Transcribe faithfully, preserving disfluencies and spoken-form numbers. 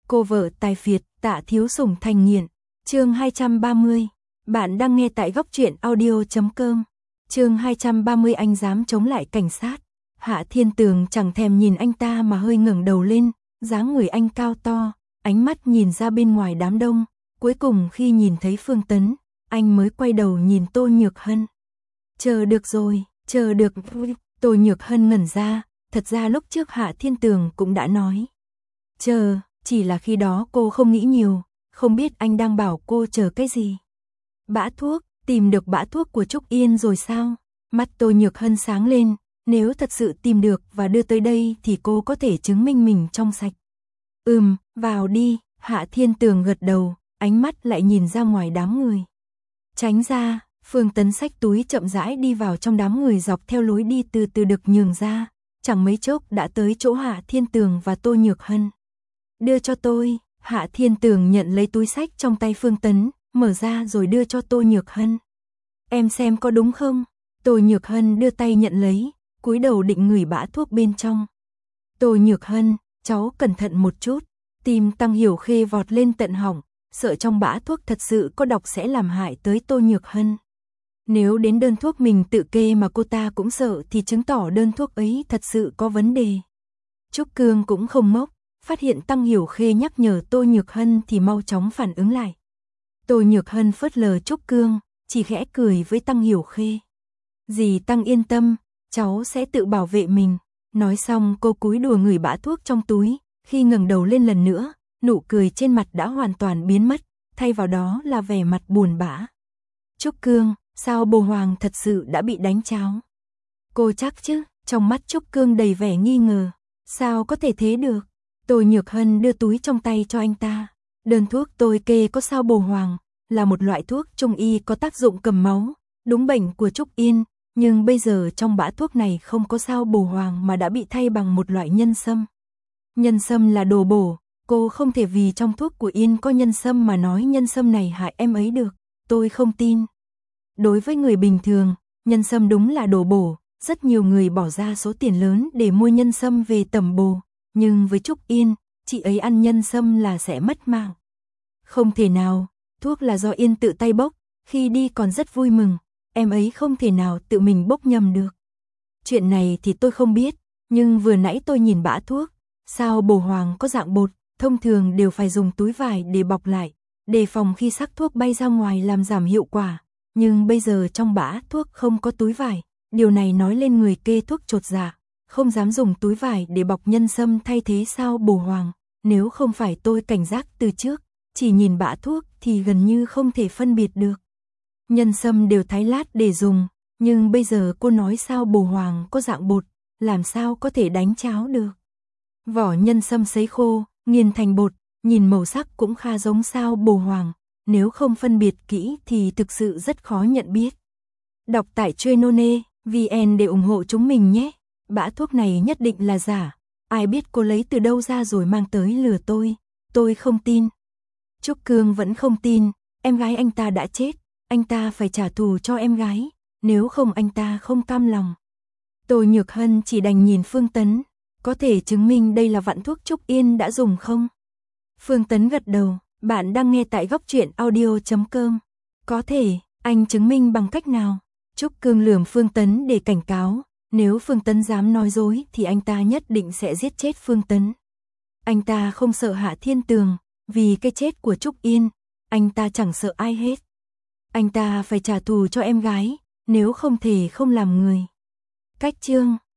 Cô vợ tài phiệt, Tạ Thiếu Sủng thành nghiện. Chương hai trăm ba mươi. Bạn đang nghe tại góc truyện audio chấm com. Chương hai trăm ba mươi. Anh dám chống lại cảnh sát. Hạ Thiên Tường chẳng thèm nhìn anh ta mà hơi ngẩng đầu lên, dáng người anh cao to, ánh mắt nhìn ra bên ngoài đám đông, cuối cùng khi nhìn thấy Phương Tấn, anh mới quay đầu nhìn Tô Nhược Hân. Chờ được rồi, chờ được. Tô Nhược Hân ngẩn ra, thật ra lúc trước Hạ Thiên Tường cũng đã nói. Chờ, chỉ là khi đó cô không nghĩ nhiều, không biết anh đang bảo cô chờ cái gì. Bã thuốc, tìm được bã thuốc của Trúc Yên rồi sao? Mắt Tô Nhược Hân sáng lên, nếu thật sự tìm được và đưa tới đây thì cô có thể chứng minh mình trong sạch. Ừm, vào đi. Hạ Thiên Tường gật đầu, ánh mắt lại nhìn ra ngoài đám người. Tránh ra. Phương Tấn xách túi chậm rãi đi vào trong đám người dọc theo lối đi từ từ được nhường ra, chẳng mấy chốc đã tới chỗ Hạ Thiên Tường và Tô Nhược Hân. Đưa cho tôi. Hạ Thiên Tường nhận lấy túi xách trong tay Phương Tấn, mở ra rồi đưa cho Tô Nhược Hân. Em xem có đúng không? Tô Nhược Hân đưa tay nhận lấy, cúi đầu định ngửi bã thuốc bên trong. Tô Nhược Hân, cháu cẩn thận một chút. Tim Tăng Hiểu Khê vọt lên tận họng, sợ trong bã thuốc thật sự có độc sẽ làm hại tới Tô Nhược Hân. Nếu đến đơn thuốc mình tự kê mà cô ta cũng sợ thì chứng tỏ đơn thuốc ấy thật sự có vấn đề. Trúc Cương cũng không ngốc, phát hiện Tăng Hiểu Khê nhắc nhở Tô Nhược Hân thì mau chóng phản ứng lại. Tô Nhược Hân phớt lờ Trúc Cương, chỉ khẽ cười với Tăng Hiểu Khê. Dì Tăng yên tâm, cháu sẽ tự bảo vệ mình. Nói xong cô cúi đùa ngửi bã thuốc trong túi, khi ngẩng đầu lên lần nữa, nụ cười trên mặt đã hoàn toàn biến mất, thay vào đó là vẻ mặt buồn bã. Trúc Cương, sao bồ hoàng thật sự đã bị đánh cháo? Cô chắc chứ? Trong mắt Trúc Cương đầy vẻ nghi ngờ. Sao có thể thế được? Tô Nhược Hân đưa túi trong tay cho anh ta. Đơn thuốc tôi kê có sao bồ hoàng, là một loại thuốc trung y có tác dụng cầm máu, đúng bệnh của Trúc Yên, nhưng bây giờ trong bã thuốc này không có sao bồ hoàng mà đã bị thay bằng một loại nhân sâm. Nhân sâm là đồ bổ, cô không thể vì trong thuốc của Yên có nhân sâm mà nói nhân sâm này hại em ấy được, tôi không tin. Đối với người bình thường, nhân sâm đúng là đồ bổ, rất nhiều người bỏ ra số tiền lớn để mua nhân sâm về tẩm bổ, nhưng với Trúc Yên, chị ấy ăn nhân sâm là sẽ mất mạng. Không thể nào, thuốc là do Yên tự tay bốc, khi đi còn rất vui mừng, em ấy không thể nào tự mình bốc nhầm được. Chuyện này thì tôi không biết, nhưng vừa nãy tôi nhìn bã thuốc, sao bồ hoàng có dạng bột, thông thường đều phải dùng túi vải để bọc lại, đề phòng khi sắc thuốc bay ra ngoài làm giảm hiệu quả. Nhưng bây giờ trong bã thuốc không có túi vải, điều này nói lên người kê thuốc chột dạ, không dám dùng túi vải để bọc nhân sâm thay thế sao bồ hoàng. Nếu không phải tôi cảnh giác từ trước, chỉ nhìn bã thuốc thì gần như không thể phân biệt được. Nhân sâm đều thái lát để dùng, nhưng bây giờ cô nói sao bồ hoàng có dạng bột, làm sao có thể đánh cháo được. Vỏ nhân sâm sấy khô, nghiền thành bột, nhìn màu sắc cũng khá giống sao bồ hoàng. Nếu không phân biệt kỹ thì thực sự rất khó nhận biết. Đọc tại Chuyên.one vê en để ủng hộ chúng mình nhé. Bã thuốc này nhất định là giả. Ai biết cô lấy từ đâu ra rồi mang tới lừa tôi. Tôi không tin. Trúc Cương vẫn không tin. Em gái anh ta đã chết. Anh ta phải trả thù cho em gái. Nếu không anh ta không cam lòng. Tô Nhược Hân chỉ đành nhìn Phương Tấn. Có thể chứng minh đây là vạn thuốc Trúc Yên đã dùng không? Phương Tấn gật đầu. Bạn đang nghe tại góc truyện audio chấm com. Có thể, anh chứng minh bằng cách nào? Trúc Cương lườm Phương Tấn để cảnh cáo, nếu Phương Tấn dám nói dối thì anh ta nhất định sẽ giết chết Phương Tấn. Anh ta không sợ Hạ Thiên Tường, vì cái chết của Trúc Yên, anh ta chẳng sợ ai hết. Anh ta phải trả thù cho em gái, nếu không thể không làm người. Cách chương